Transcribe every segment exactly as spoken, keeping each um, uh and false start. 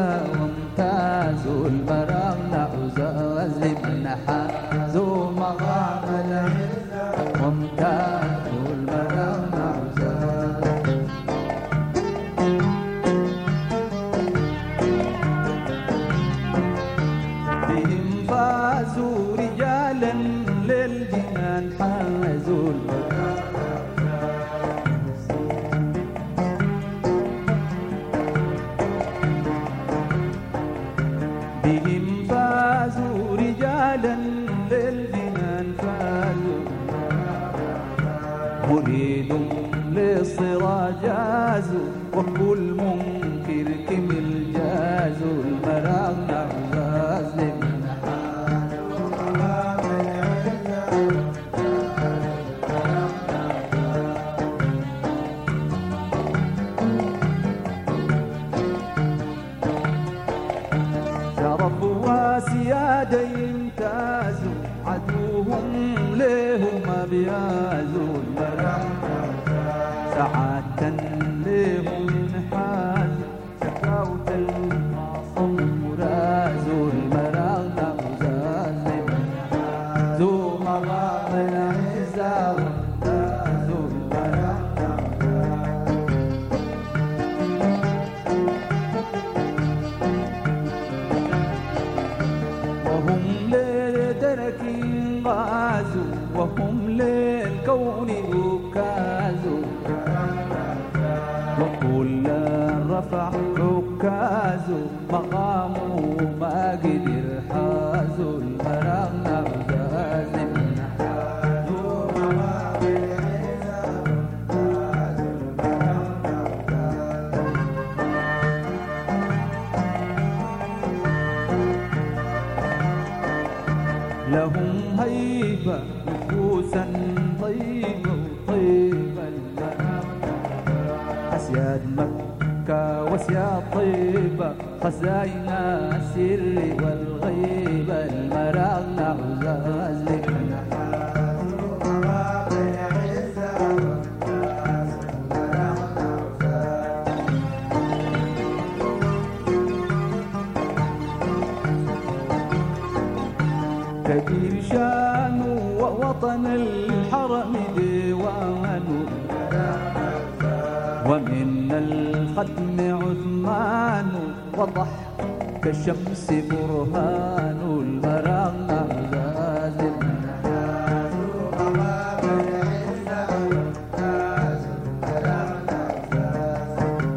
وامتازوا المراغنا عزاز من حازوا مقام العزة وامتازوا المراغنا عزاز. بهم فازوا رجالا للجنان حازوا بهم فازوا رجالا للجنان فازوا مريد للصراط جازوا وكل منكر كمل جازوا المراغنا عزاز لمن حازوا مقام العزة. شرفوا وسيادة يمتازوا عدوهم ليهم بيازوا المراغنا سعادة ليهم انحازوا شكاوة المعصم مرازوا المراغنا عزاز لمن حازوا مقام العزة وامتازوا المراغنا عزاز. وهم لدرك غازوا وهم للكون ركازوا وكل رفع ركازوا مقامه ما قدر حازوا المراغنا عزاز لمن حازوا مقام العزة وامتازوا المراغنا عزاز. لهم هيبة نفوسا طيبة وطيبة المراغنا أسياد مكة وسياد طيبة خزاين السر والغيبة المراغنا عزاز لمن حازوا مقام العزة وامتازوا المراغنا عزاز. كبير شانه ووطن الحرم ديوانه ومن الختم عثمان وضح كالشمس برهان المراغنا عزاز لمن حازوا مقام العزة وامتازوا المراغنا عزاز.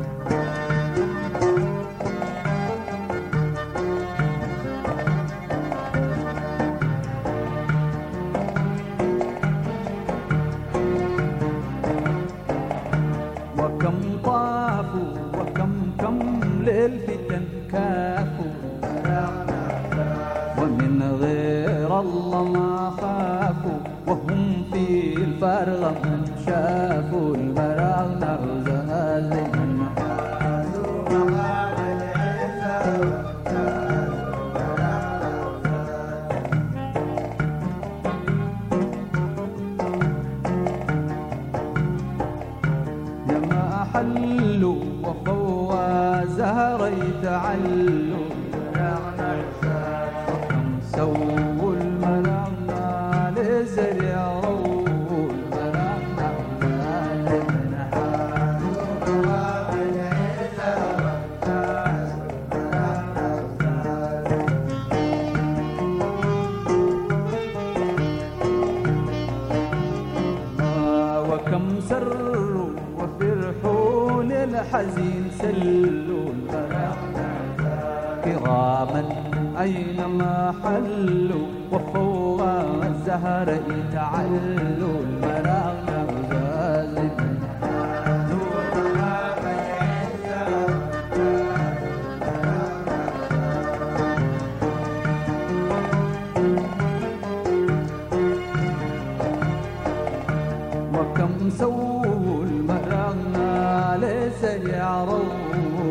وكم طافوا وكم كم للفتن كافوا ومن غير الله ما خافوا وهم في الفرغ من شافوا المراغنا عزاز لمن حازوا مقام العزة وامتازوا المراغنا عزاز. لما حلوا وفوا زهر يتعلوا المراغنا عزاز وكم سووا المراغنا لزرع رووا المراغنا عزاز لمن حازوا مقام العزة وامتازوا المراغنا عزاز. وكم سروا وفرحوا للحزين سلوا المراغنا كراما أينما حلوا وفوق الزهر يتعلوا المراغنا عزاز لمن حازوا مقام العزة وامتازوا المراغنا عزاز. وكم سووا المراغنا لسريع رووا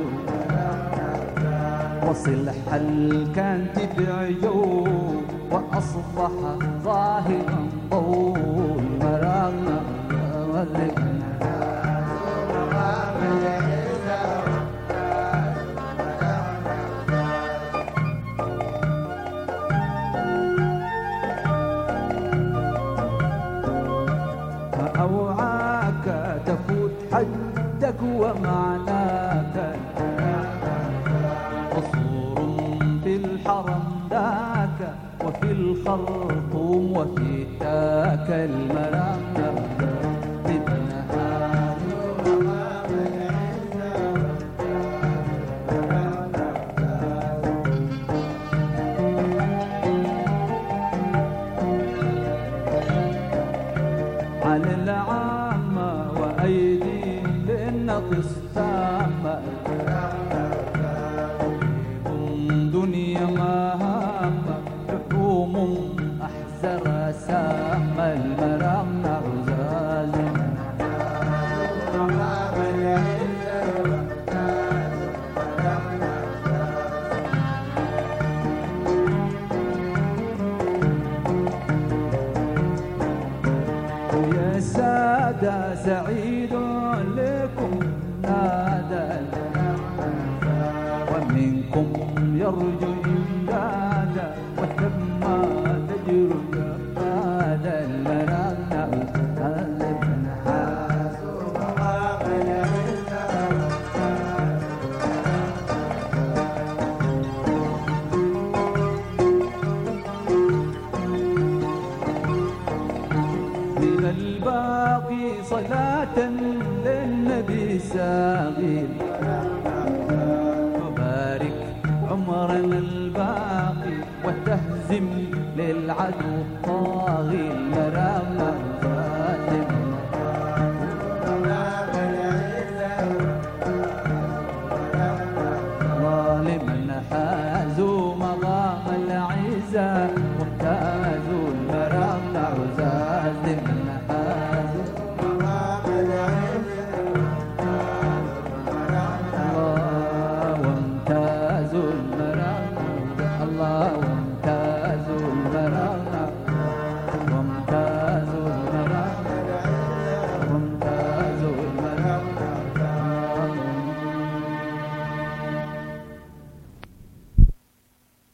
وصل حل كان تبع جو وأصبح ظاهرا ضوء المراغنا لمن حازوا مقام العزة وامتازوا المراغنا الخرطوم وفي تاك المنام بالنهار على العامة وأيدي للنقص تامة دنيا مهامة لحوم أحزر سام المرام نغزاز يا سادة سعيد لكم نادى ومنكم يرجو إمدادا وثم تجر هذا المنام قلب نحاس من الباقي صلاة للنبي ساغي عمرنا الباقي وتهزم للعدو الطاغي المرام